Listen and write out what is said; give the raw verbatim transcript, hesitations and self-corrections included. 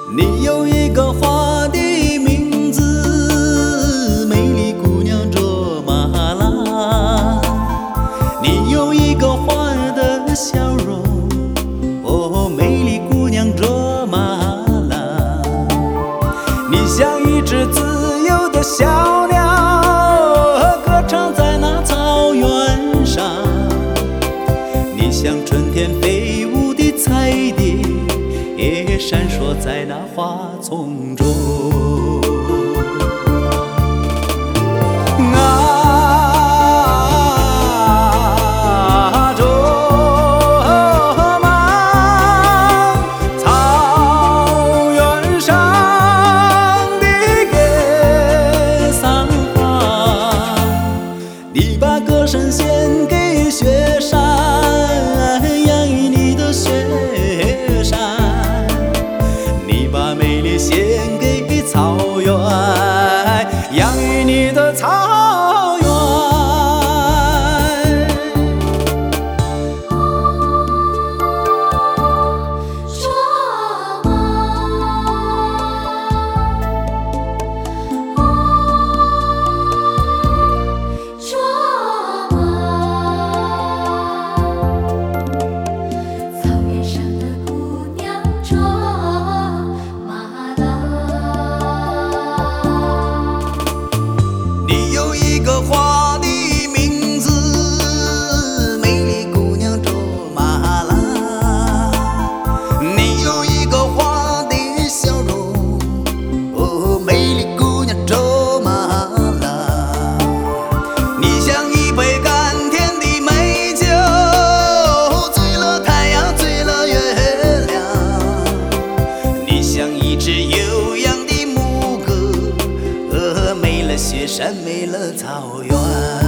你有一个花的名字，美丽姑娘卓玛拉。你有一个花儿的笑容，哦，美丽姑娘卓玛拉。你像一只自由的小鸟，歌唱在那草原上。你像春天飞舞的彩蝶，也闪烁在那花丛中。啊，卓玛，草原上的野桑花，你把歌声献给雪山，养育你的雪山。把美丽献给草原，养育你的草原。 卓玛，卓玛，草原上的姑娘卓玛。 你有一个花的名字，美丽姑娘卓玛拉。你有一个花的笑容，哦，美丽姑娘卓玛拉。你像一杯甘甜的美酒，醉了太阳，醉了月亮。你像一只悠扬的牧歌，呃，美了雪山，美了草原。